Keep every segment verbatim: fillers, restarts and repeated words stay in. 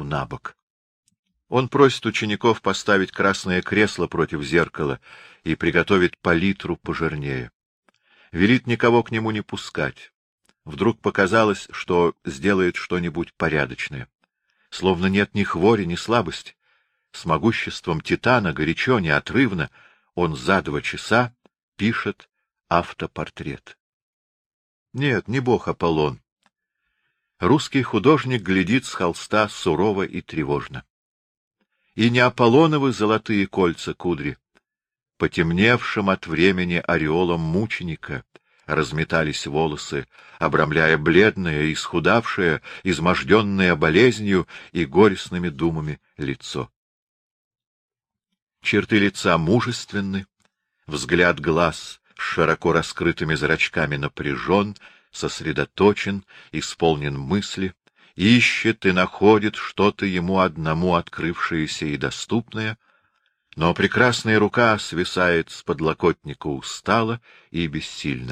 на бок. Он просит учеников поставить красное кресло против зеркала и приготовить палитру пожирнее. Велит никого к нему не пускать. Вдруг показалось, что сделает что-нибудь порядочное. Словно нет ни хвори, ни слабости. С могуществом титана, горячо, неотрывно, он за два часа пишет автопортрет. Нет, не бог Аполлон. Русский художник глядит с холста сурово и тревожно. И не Аполлоновы золотые кольца кудри, потемневшим от времени ореолом мученика, разметались волосы, обрамляя бледное, исхудавшее, изможденное болезнью и горестными думами лицо. Черты лица мужественны, взгляд глаз с широко раскрытыми зрачками напряжен, сосредоточен, исполнен мысли, ищет и находит что-то ему одному открывшееся и доступное, но прекрасная рука свисает с подлокотника устало и бессильно.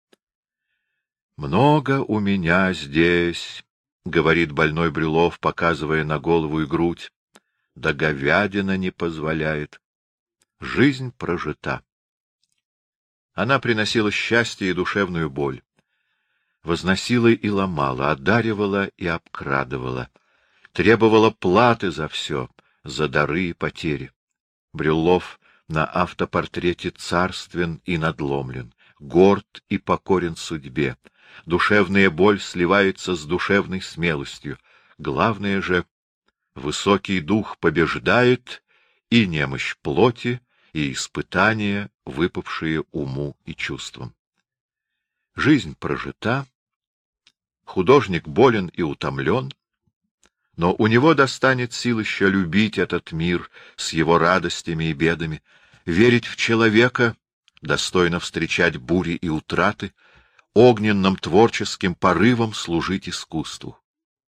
«Много у меня здесь», — говорит больной Брюлов, показывая на голову и грудь, — «да говядина не позволяет. Жизнь прожита». Она приносила счастье и душевную боль, возносила и ломала, одаривала и обкрадывала, требовала платы за все, за дары и потери. Брюллов на автопортрете царствен и надломлен, горд и покорен судьбе. Душевная боль сливается с душевной смелостью. Главное же, высокий дух побеждает и немощь плоти, и испытания, выпавшие уму и чувствам. Жизнь прожита, художник болен и утомлен, но у него достанет сил еще любить этот мир с его радостями и бедами, верить в человека, достойно встречать бури и утраты, огненным творческим порывом служить искусству.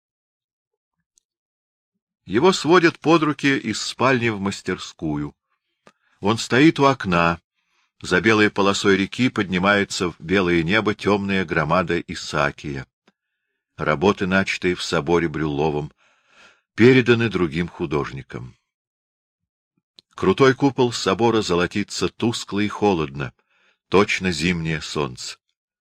Его сводят под руки из спальни в мастерскую. Он стоит у окна. За белой полосой реки поднимается в белое небо темная громада Исаакия. Работы, начатые в соборе Брюлловом, переданы другим художникам. Крутой купол собора золотится тускло и холодно, точно зимнее солнце.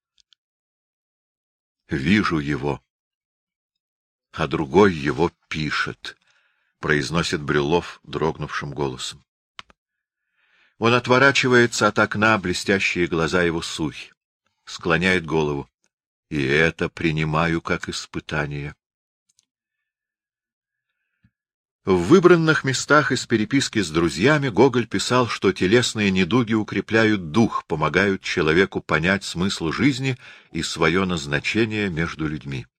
«Вижу его, а другой его пишет», — произносит Брюллов дрогнувшим голосом. Он отворачивается от окна, блестящие глаза его сухи, склоняет голову. И это принимаю как испытание. В выбранных местах из переписки с друзьями Гоголь писал, что телесные недуги укрепляют дух, помогают человеку понять смысл жизни и свое назначение между людьми.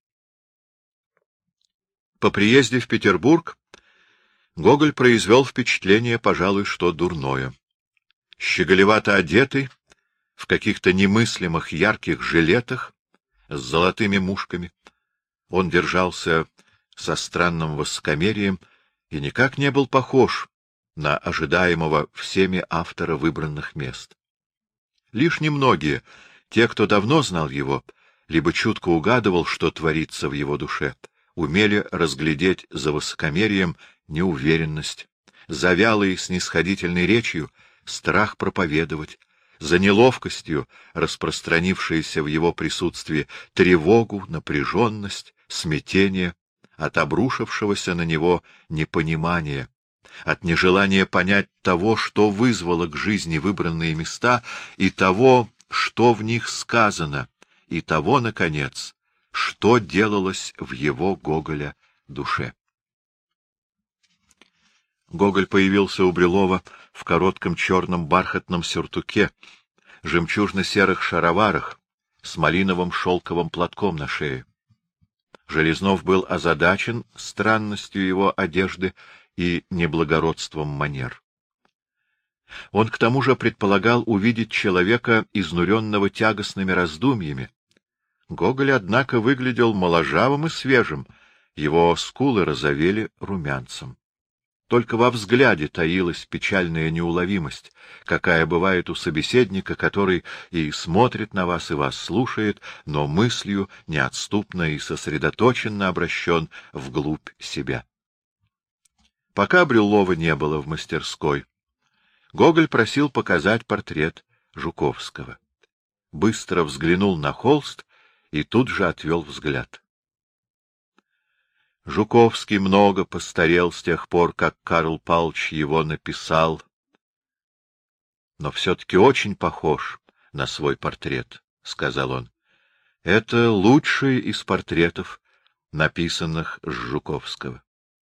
По приезде в Петербург Гоголь произвел впечатление, пожалуй, что дурное. Щеголевато одетый, в каких-то немыслимых ярких жилетах, с золотыми мушками, он держался со странным высокомерием и никак не был похож на ожидаемого всеми автора выбранных мест. Лишь немногие, те, кто давно знал его, либо чутко угадывал, что творится в его душе, умели разглядеть за высокомерием неуверенность, за вялой снисходительной речью страх проповедовать, за неловкостью, распространившейся в его присутствии, тревогу, напряженность, смятение, от обрушившегося на него непонимания, от нежелания понять того, что вызвало к жизни выбранные места, и того, что в них сказано, и того, наконец, что делалось в его, Гоголя, душе. Гоголь появился у Брюлова в коротком черном бархатном сюртуке, жемчужно-серых шароварах, с малиновым шелковым платком на шее. Железнов был озадачен странностью его одежды и неблагородством манер. Он к тому же предполагал увидеть человека, изнуренного тягостными раздумьями. Гоголь, однако, выглядел моложавым и свежим, его скулы розовели румянцем. Только во взгляде таилась печальная неуловимость, какая бывает у собеседника, который и смотрит на вас, и вас слушает, но мыслью неотступно и сосредоточенно обращен вглубь себя. Пока Брюллова не было в мастерской, Гоголь просил показать портрет Жуковского. Быстро взглянул на холст и тут же отвел взгляд. Жуковский много постарел с тех пор, как Карл Павлович его написал, но все-таки очень похож на свой портрет, — сказал он. Это лучший из портретов, написанных с Жуковского.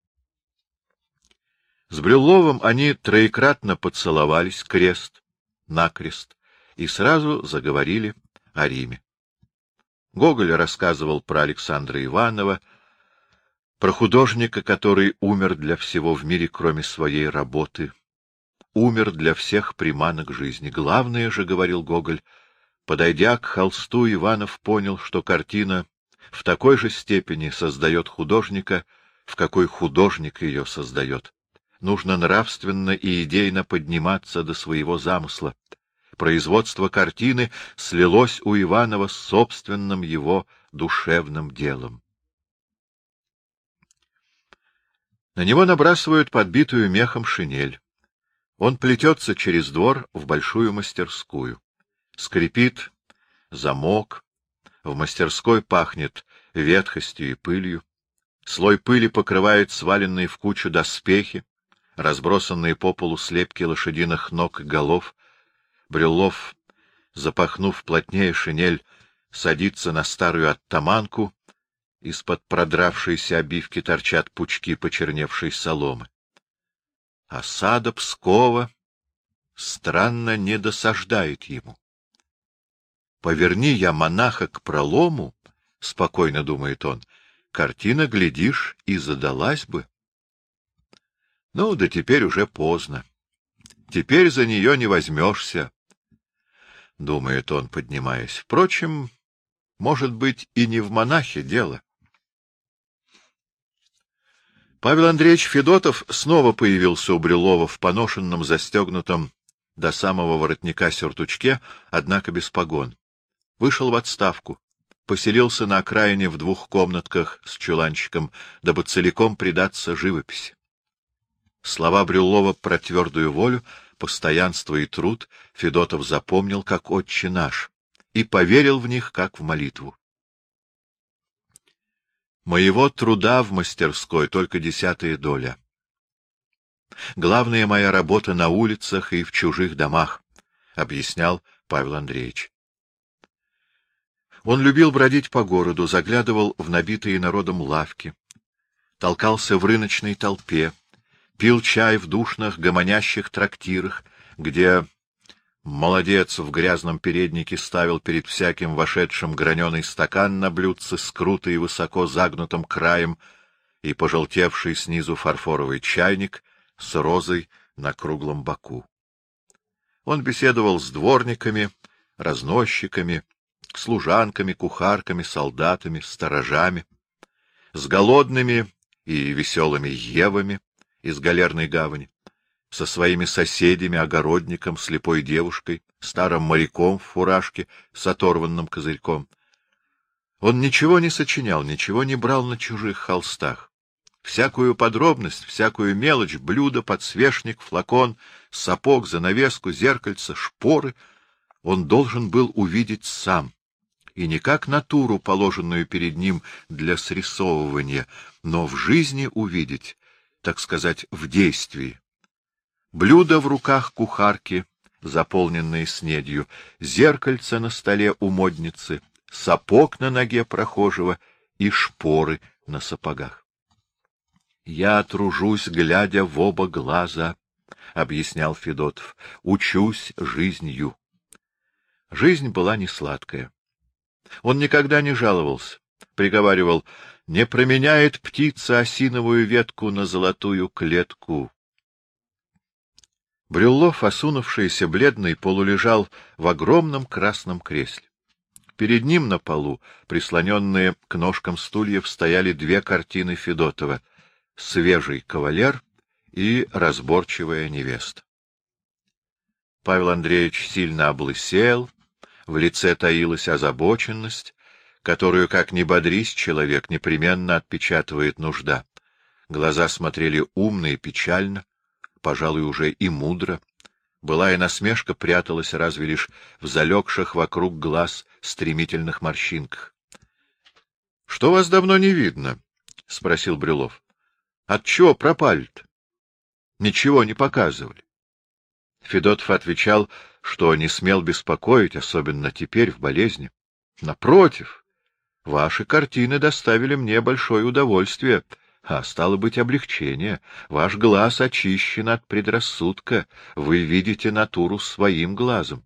С Брюлловым они троекратно поцеловались крест-накрест и сразу заговорили о Риме. Гоголь рассказывал про Александра Иванова, про художника, который умер для всего в мире, кроме своей работы, умер для всех приманок жизни. Главное же, — говорил Гоголь, — подойдя к холсту, Иванов понял, что картина в такой же степени создает художника, в какой художник ее создает. Нужно нравственно и идейно подниматься до своего замысла. Производство картины слилось у Иванова с собственным его душевным делом. На него набрасывают подбитую мехом шинель. Он плетется через двор в большую мастерскую. Скрипит замок, в мастерской пахнет ветхостью и пылью. Слой пыли покрывает сваленные в кучу доспехи, разбросанные по полу слепки лошадиных ног и голов. Брюллов, запахнув плотнее шинель, садится на старую оттаманку, из-под продравшейся обивки торчат пучки почерневшей соломы. Осада Пскова странно не досаждает ему. «Поверни я монаха к пролому, — спокойно думает он, — картина, глядишь, и задалась бы. Ну, да теперь уже поздно. Теперь за нее не возьмешься, — думает он, поднимаясь. Впрочем, может быть, и не в монахе дело. Павел Андреевич Федотов снова появился у Брюллова в поношенном, застегнутом до самого воротника сюртучке, однако без погон. Вышел в отставку, поселился на окраине в двух комнатках с чуланчиком, дабы целиком предаться живописи. Слова Брюллова про твердую волю, постоянство и труд Федотов запомнил как «Отче наш» и поверил в них как в молитву. Моего труда в мастерской только десятая доля. Главная моя работа на улицах и в чужих домах, — объяснял Павел Андреевич. Он любил бродить по городу, заглядывал в набитые народом лавки, толкался в рыночной толпе, пил чай в душных гомонящих трактирах, где молодец в грязном переднике ставил перед всяким вошедшим граненый стакан на блюдце с круто и высоко загнутым краем и пожелтевший снизу фарфоровый чайник с розой на круглом боку. Он беседовал с дворниками, разносчиками, служанками, кухарками, солдатами, сторожами, с голодными и веселыми евами из галерной гавани, со своими соседями, огородником, слепой девушкой, старым моряком в фуражке с оторванным козырьком. Он ничего не сочинял, ничего не брал на чужих холстах. Всякую подробность, всякую мелочь, блюдо, подсвечник, флакон, сапог, занавеску, зеркальце, шпоры он должен был увидеть сам, и не как натуру, положенную перед ним для срисовывания, но в жизни увидеть, так сказать, в действии. Блюдо в руках кухарки, заполненное снедью, зеркальце на столе у модницы, сапог на ноге прохожего и шпоры на сапогах. «Я тружусь, глядя в оба глаза», — объяснял Федотов, — «учусь жизнью». Жизнь была не сладкая. Он никогда не жаловался, приговаривал: «Не променяет птица осиновую ветку на золотую клетку». Брюллов, осунувшийся, бледный, полулежал в огромном красном кресле. Перед ним на полу, прислоненные к ножкам стульев, стояли две картины Федотова — «Свежий кавалер» и «Разборчивая невеста». Павел Андреевич сильно облысел, в лице таилась озабоченность, которую, как ни бодрись человек, непременно отпечатывает нужда. Глаза смотрели умно и печально, пожалуй, уже и мудро. Былая насмешка пряталась разве лишь в залегших вокруг глаз стремительных морщинках. — Что вас давно не видно? — спросил Брюлов. — Отчего пропали-то? Ничего не показывали. Федотов отвечал, что не смел беспокоить, особенно теперь, в болезни. — Напротив, ваши картины доставили мне большое удовольствие, а стало быть облегчение. Ваш глаз очищен от предрассудка, вы видите натуру своим глазом.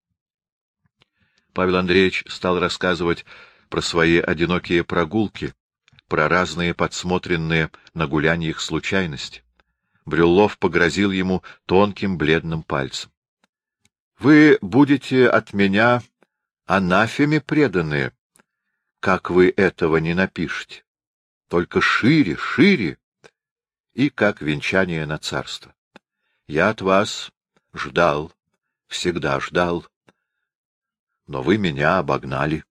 Павел Андреевич стал рассказывать про свои одинокие прогулки, про разные подсмотренные на гуляньях случайности. Брюллов погрозил ему тонким бледным пальцем. — Вы будете от меня анафеме преданные, как вы этого не напишете. Только шире, шире, и как венчание на царство. Я от вас ждал, всегда ждал, но вы меня обогнали.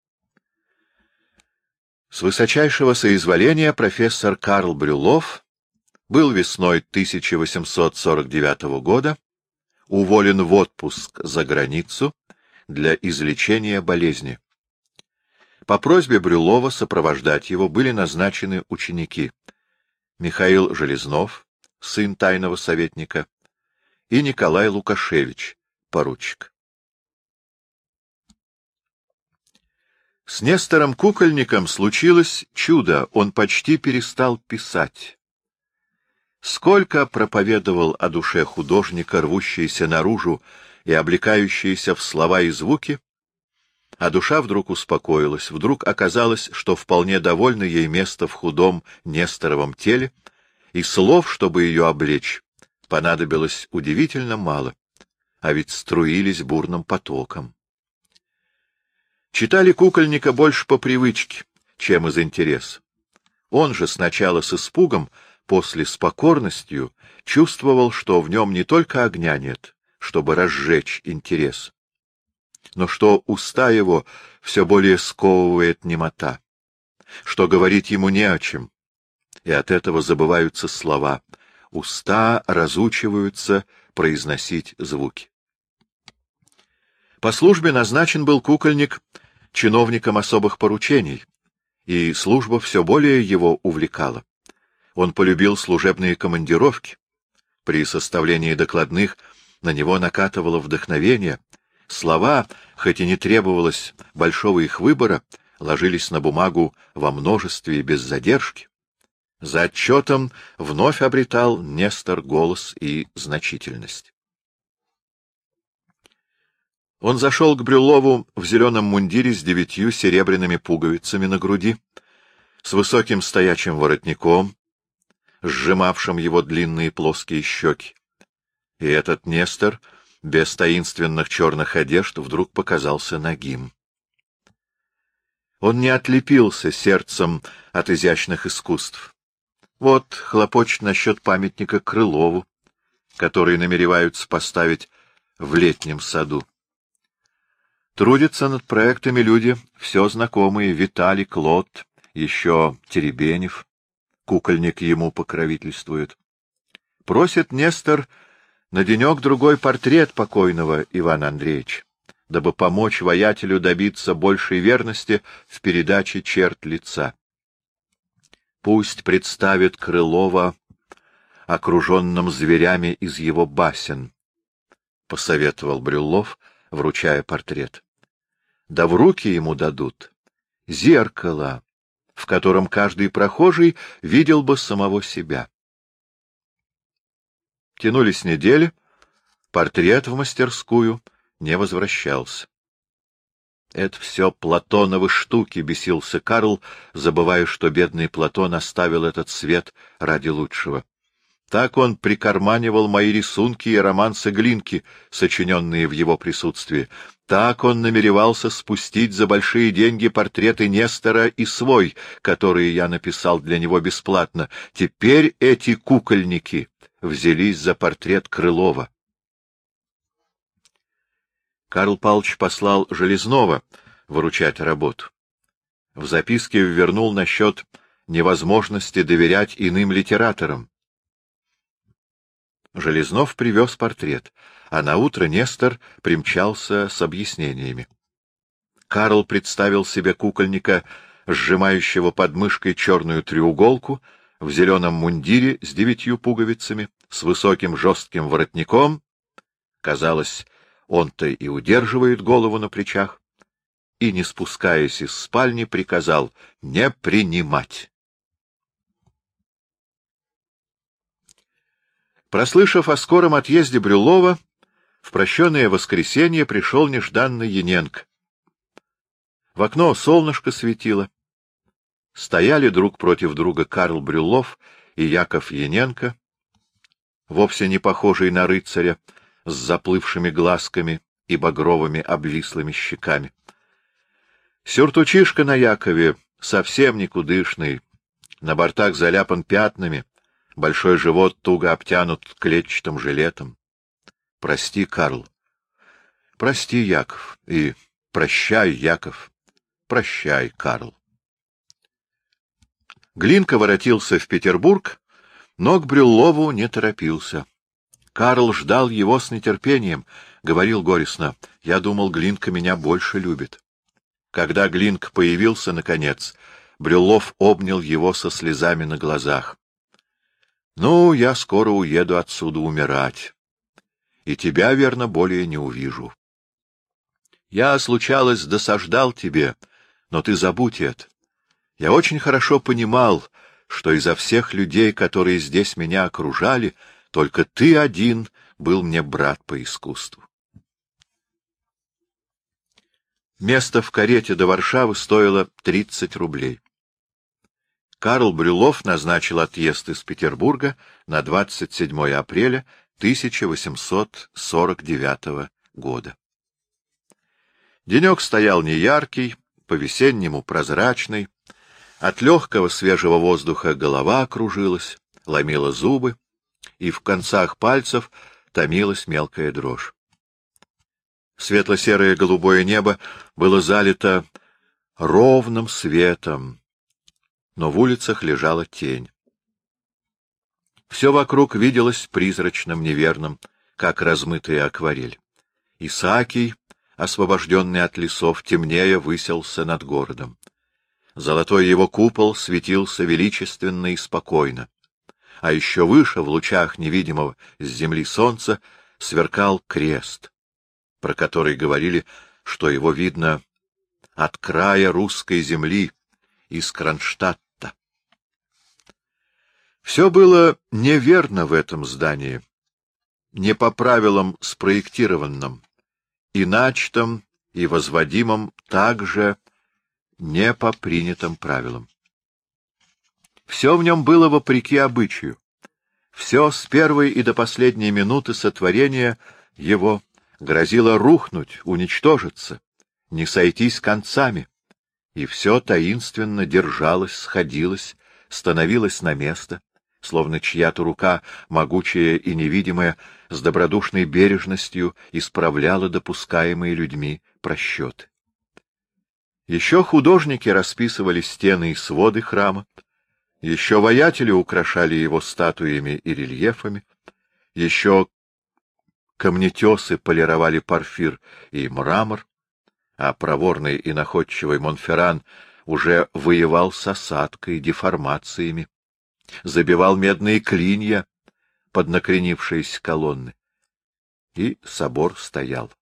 С высочайшего соизволения профессор Карл Брюлов был весной тысяча восемьсот сорок девятого года уволен в отпуск за границу для излечения болезни. По просьбе Брюлова сопровождать его были назначены ученики Михаил Железнов, сын тайного советника, и Николай Лукашевич, поручик. С Нестором Кукольником случилось чудо, он почти перестал писать. Сколько проповедовал о душе художника, рвущейся наружу и облекающейся в слова и звуки, а душа вдруг успокоилась, вдруг оказалось, что вполне довольно ей место в худом Несторовом теле, и слов, чтобы ее облечь, понадобилось удивительно мало, а ведь струились бурным потоком. Читали Кукольника больше по привычке, чем из интереса. Он же сначала с испугом, после с покорностью чувствовал, что в нем не только огня нет, чтобы разжечь интерес, но что уста его все более сковывает немота, что говорить ему не о чем, и от этого забываются слова, уста разучиваются произносить звуки. По службе назначен был Кукольник чиновником особых поручений, и служба все более его увлекала. Он полюбил служебные командировки. При составлении докладных на него накатывало вдохновение. Слова, хоть и не требовалось большого их выбора, ложились на бумагу во множестве и без задержки. За отчетом вновь обретал Нестор голос и значительность. Он зашел к Брюлову в зеленом мундире с девятью серебряными пуговицами на груди, с высоким стоячим воротником, сжимавшим его длинные плоские щеки. И этот Нестор, без таинственных черных одежд, вдруг показался нагим. Он не отлепился сердцем от изящных искусств. Вот хлопочет насчет памятника Крылову, который намереваются поставить в Летнем саду. Трудятся над проектами люди, все знакомые: Виталий, Клод, еще Теребенев. Кукольник ему покровительствует. Просит Нестор на денек-другой портрет покойного Ивана Андреевича, дабы помочь воятелю добиться большей верности в передаче черт лица. Пусть представит Крылова окруженным зверями из его басен, — посоветовал Брюллов, вручая портрет. Да в руки ему дадут зеркало, в котором каждый прохожий видел бы самого себя. Тянулись недели, портрет в мастерскую не возвращался. Это все Платоновы штуки, — бесился Карл, забывая, что бедный Платон оставил этот свет ради лучшего. Так он прикарманивал мои рисунки и романсы Глинки, сочиненные в его присутствии. Так он намеревался спустить за большие деньги портреты Нестора и свой, которые я написал для него бесплатно. Теперь эти кукольники взялись за портрет Крылова. Карл Павлович послал Железнова выручать работу. В записке ввернул насчет невозможности доверять иным литераторам. Железнов привез портрет, а наутро Нестор примчался с объяснениями. Карл представил себе кукольника, сжимающего под мышкой черную треуголку, в зеленом мундире с девятью пуговицами, с высоким жестким воротником. Казалось, он-то и удерживает голову на плечах, и, не спускаясь из спальни, приказал не принимать. Прослышав о скором отъезде Брюллова, в прощенное воскресенье пришел нежданный Яненко. В окно солнышко светило. Стояли друг против друга Карл Брюллов и Яков Яненко, вовсе не похожий на рыцаря, с заплывшими глазками и багровыми обвислыми щеками. Сюртучишка на Якове совсем никудышный, на бортах заляпан пятнами, большой живот туго обтянут клетчатым жилетом. Прости, Карл. Прости, Яков. И прощай, Яков. Прощай, Карл. Глинка воротился в Петербург, но к Брюллову не торопился. Карл ждал его с нетерпением, говорил горестно: «Я думал, Глинка меня больше любит». Когда Глинка появился, наконец, Брюллов обнял его со слезами на глазах. — Ну, я скоро уеду отсюда умирать, и тебя, верно, более не увижу. Я, случалось, досаждал тебе, но ты забудь это. Я очень хорошо понимал, что изо всех людей, которые здесь меня окружали, только ты один был мне брат по искусству. Место в карете до Варшавы стоило тридцать рублей. Карл Брюллов назначил отъезд из Петербурга на двадцать седьмое апреля тысяча восемьсот сорок девятого года. Денек стоял неяркий, по-весеннему прозрачный. От легкого свежего воздуха голова окружилась, ломила зубы, и в концах пальцев томилась мелкая дрожь. Светло-серое голубое небо было залито ровным светом, но в улицах лежала тень. Все вокруг виделось призрачным, неверным, как размытая акварель. Исаакий, освобожденный от лесов, темнее высился над городом. Золотой его купол светился величественно и спокойно. А еще выше, в лучах невидимого с земли солнца, сверкал крест, про который говорили, что его видно от края русской земли, из Кронштадта. Все было неверно в этом здании, не по правилам спроектированным, и начатым, и возводимым также не по принятым правилам. Все в нем было вопреки обычаю. Все с первой и до последней минуты сотворения его грозило рухнуть, уничтожиться, не сойтись концами. И все таинственно держалось, сходилось, становилось на место, словно чья-то рука, могучая и невидимая, с добродушной бережностью исправляла допускаемые людьми просчеты. Еще художники расписывали стены и своды храма, еще воятели украшали его статуями и рельефами, еще камнетесы полировали порфир и мрамор, а проворный и находчивый Монферран уже воевал с осадкой, деформациями, забивал медные клинья под накренившиеся колонны. И собор стоял.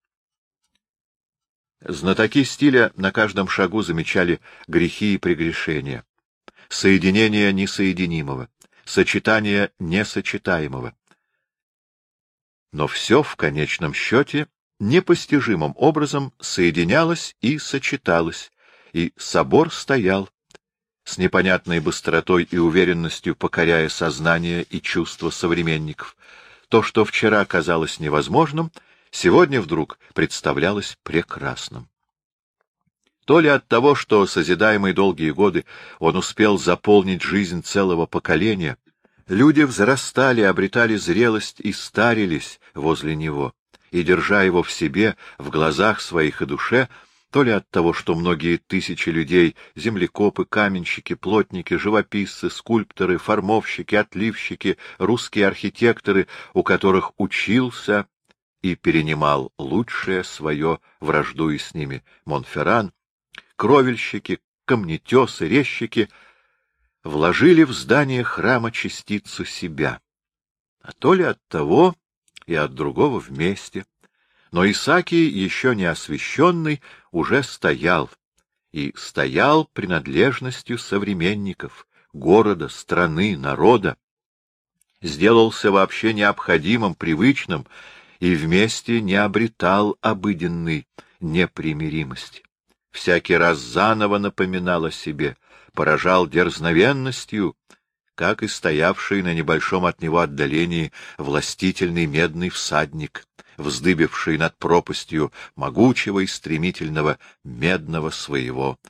Знатоки стиля на каждом шагу замечали грехи и прегрешения, соединение несоединимого, сочетание несочетаемого. Но все в конечном счете непостижимым образом соединялось и сочеталось, и собор стоял, с непонятной быстротой и уверенностью покоряя сознание и чувства современников. То, что вчера казалось невозможным, сегодня вдруг представлялось прекрасным. То ли от того, что, созидаемый долгие годы, он успел заполнить жизнь целого поколения, люди взрастали, обретали зрелость и старились возле него, и, держа его в себе, в глазах своих и душе, то ли от того, что многие тысячи людей — землекопы, каменщики, плотники, живописцы, скульпторы, формовщики, отливщики, русские архитекторы, у которых учился и перенимал лучшее свое, враждуя с ними Монферран, кровельщики, камнетесы, резчики — вложили в здание храма частицу себя, а то ли от того и от другого вместе. Но Исаакий, еще не освященный, уже стоял, и стоял принадлежностью современников, города, страны, народа, сделался вообще необходимым, привычным, и вместе не обретал обыденной непримиримости. Всякий раз заново напоминал о себе, поражал дерзновенностью, как и стоявший на небольшом от него отдалении властительный медный всадник, вздыбивший над пропастью могучего и стремительного медного своего